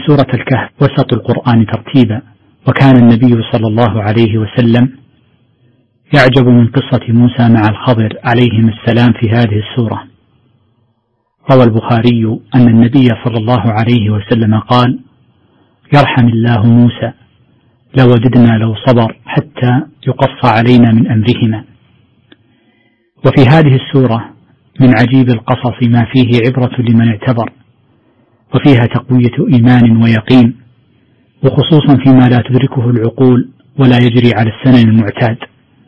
سورة الكهف وسط القرآن ترتيبا، وكان النبي صلى الله عليه وسلم يعجب من قصة موسى مع الخضر عليهم السلام في هذه السورة. روى البخاري أن النبي صلى الله عليه وسلم قال: يرحم الله موسى، لوددنا لو صبر حتى يقص علينا من أمرهما. وفي هذه السورة من عجيب القصص ما فيه عبرة لمن اعتبر، وفيها تقوية إيمان ويقين، وخصوصا فيما لا تدركه العقول ولا يجري على السنن المعتاد.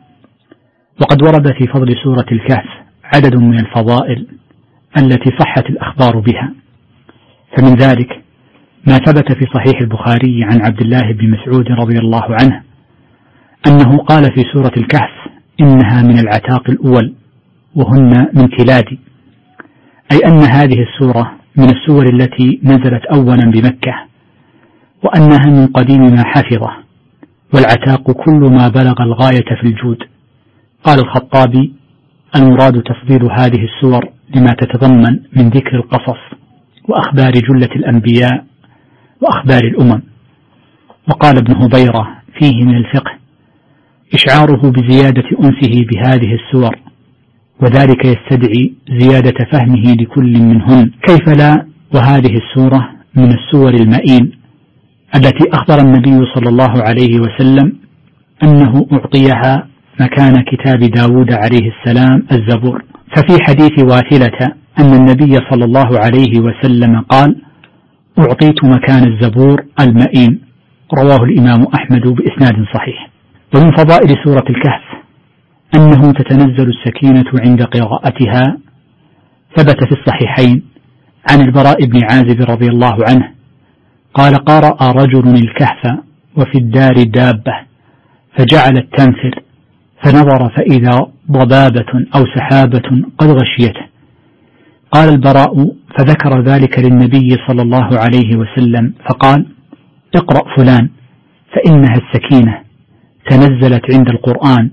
وقد ورد في فضل سورة الكهف عدد من الفضائل التي صحت الأخبار بها، فمن ذلك ما ثبت في صحيح البخاري عن عبد الله بن مسعود رضي الله عنه أنه قال في سورة الكهف: إنها من العتاق الأول وهن من تلادي، أي أن هذه السورة من السور التي نزلت أولا بمكة، وأنها من قديم ما حفظه، والعتاق كل ما بلغ الغاية في الجود. قال الخطابي: المراد تفضيل هذه السور لما تتضمن من ذكر القصص وأخبار جلة الأنبياء وأخبار الأمم. وقال ابن هبيرة فيه من الفقه إشعاره بزيادة أنسه بهذه السور، وذلك يستدعي زيادة فهمه لكل منهن، كيف لا وهذه السورة من السور المئين التي أخبر النبي صلى الله عليه وسلم أنه أعطيها مكان كتاب داود عليه السلام الزبور. ففي حديث واثلة أن النبي صلى الله عليه وسلم قال: أعطيت مكان الزبور المئين، رواه الإمام أحمد بإسناد صحيح. ومن فضائل سورة الكهف أنه تتنزل السكينة عند قراءتها. ثبت في الصحيحين عن البراء بن عازب رضي الله عنه قال: قرأ رجل الكهف وفي الدار دابة فجعلت تنفر، فنظر فإذا ضبابة أو سحابة قد غشيته. قال البراء: فذكر ذلك للنبي صلى الله عليه وسلم فقال: اقرأ فلان فإنها السكينة تنزلت عند القرآن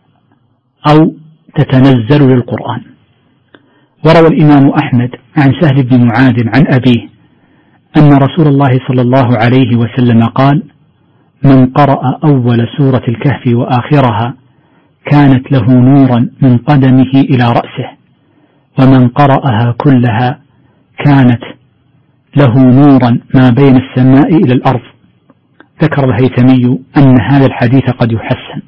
أو تتنزل للقرآن. وروى الإمام أحمد عن سهل بن معاذ عن أبيه أن رسول الله صلى الله عليه وسلم قال: من قرأ أول سورة الكهف وآخرها كانت له نورا من قدمه إلى رأسه، ومن قرأها كلها كانت له نورا ما بين السماء إلى الأرض. ذكر الهيثمي أن هذا الحديث قد يحسن.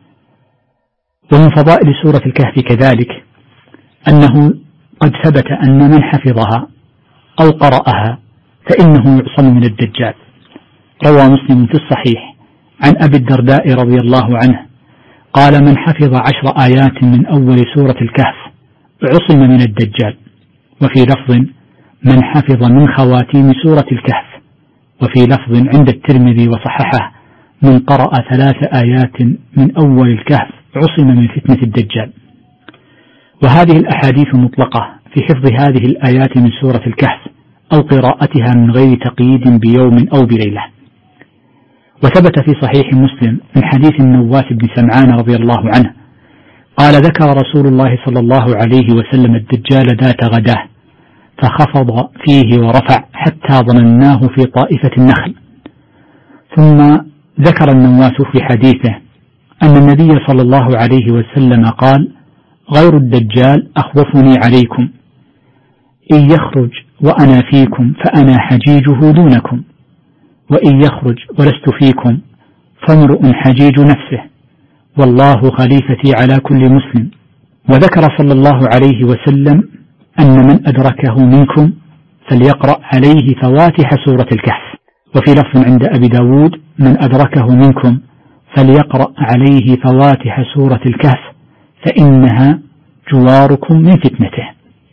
ومن فضائل سورة الكهف كذلك أنه قد ثبت أن من حفظها أو قرأها فإنه يعصم من الدجال. روى مسلم في الصحيح عن أبي الدرداء رضي الله عنه قال: من حفظ 10 آيات من أول سورة الكهف عصم من الدجال. وفي لفظ: من حفظ من خواتيم سورة الكهف. وفي لفظ عند الترمذي وصححه: من قرأ 3 آيات من أول الكهف عصم من فتنة الدجال. وهذه الأحاديث مطلقة في حفظ هذه الآيات من سورة الكهف أو قراءتها من غير تقييد بيوم أو بليلة. وثبت في صحيح مسلم من حديث النواس بن سمعان رضي الله عنه قال: ذكر رسول الله صلى الله عليه وسلم الدجال ذات غداه فخفض فيه ورفع حتى ظنناه في طائفة النخل. ثم ذكر النواس في حديثه أن النبي صلى الله عليه وسلم قال: غير الدجال أخوفني عليكم، إن يخرج وأنا فيكم فأنا حجيجه دونكم، وإن يخرج ولست فيكم فامرؤ حجيج نفسه، والله خليفتي على كل مسلم. وذكر صلى الله عليه وسلم أن من أدركه منكم فليقرأ عليه فواتح سورة الكهف. وفي لفظ عند أبي داود: من أدركه منكم فليقرأ عليه فواتح سورة الكهف فإنها جواركم من فتنته.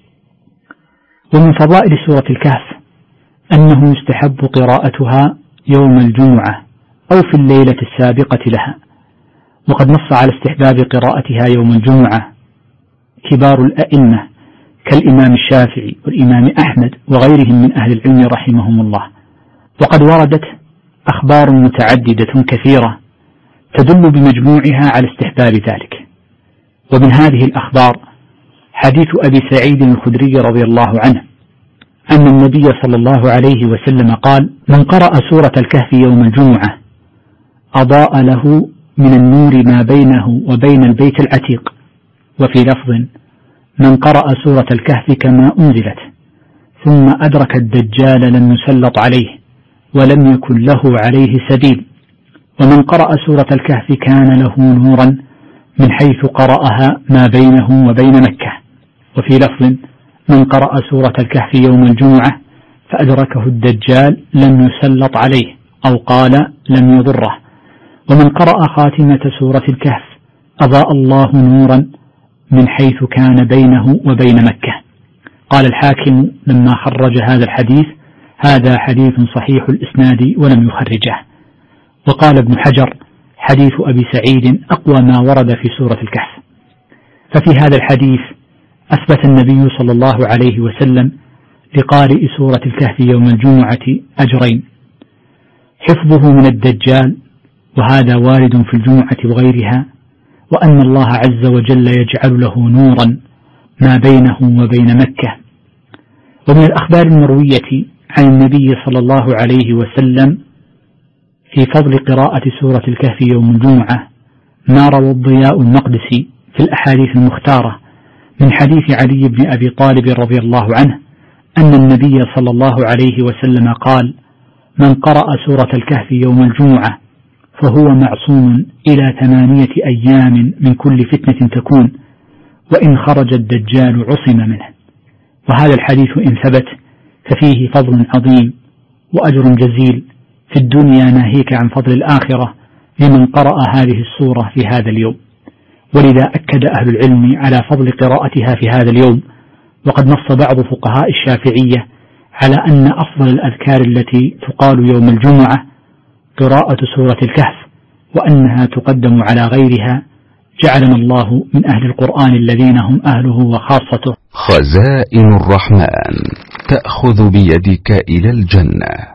ومن فضائل سورة الكهف أنه يستحب قراءتها يوم الجمعة أو في الليلة السابقة لها، وقد نص على استحباب قراءتها يوم الجمعة كبار الأئمة كالإمام الشافعي والإمام أحمد وغيرهم من أهل العلم رحمهم الله. وقد وردت أخبار متعددة كثيرة تدل بمجموعها على استحباب ذلك. ومن هذه الأخبار حديث أبي سعيد الخدري رضي الله عنه أن النبي صلى الله عليه وسلم قال: من قرأ سورة الكهف يوم الجمعة أضاء له من النور ما بينه وبين البيت العتيق. وفي لفظ: من قرأ سورة الكهف كما أنزلت ثم أدرك الدجال لم يسلط عليه ولم يكن له عليه سبيل. ومن قرأ سورة الكهف كان له نورا من حيث قرأها ما بينه وبين مكة. وفي لفظ: من قرأ سورة الكهف يوم الجمعة فأدركه الدجال لم يسلط عليه، أو قال لم يضره. ومن قرأ خاتمة سورة الكهف أضاء الله نورا من حيث كان بينه وبين مكة. قال الحاكم لما خرج هذا الحديث: هذا حديث صحيح الإسناد ولم يخرجه. وقال ابن حجر: حديث أبي سعيد أقوى ما ورد في سورة الكهف. ففي هذا الحديث أثبت النبي صلى الله عليه وسلم لقارئ سورة الكهف يوم الجمعة أجرين: حفظه من الدجال، وهذا وارد في الجمعة وغيرها، وأن الله عز وجل يجعل له نورا ما بينه وبين مكة. ومن الأخبار المروية عن النبي صلى الله عليه وسلم في فضل قراءة سورة الكهف يوم الجمعة ما روى الضياء المقدسي في الأحاديث المختارة من حديث علي بن أبي طالب رضي الله عنه أن النبي صلى الله عليه وسلم قال: من قرأ سورة الكهف يوم الجمعة فهو معصوم إلى 8 أيام من كل فتنة تكون، وإن خرج الدجال عصم منه. وهذا الحديث إن ثبت ففيه فضل عظيم وأجر جزيل في الدنيا، ناهيك عن فضل الآخرة لمن قرأ هذه السورة في هذا اليوم. ولذا أكد أهل العلم على فضل قراءتها في هذا اليوم. وقد نص بعض فقهاء الشافعية على أن أفضل الأذكار التي تقال يوم الجمعة قراءة سورة الكهف، وأنها تقدم على غيرها. جعلنا الله من أهل القرآن الذين هم أهله وخاصته. خزائن الرحمن تأخذ بيدك إلى الجنة.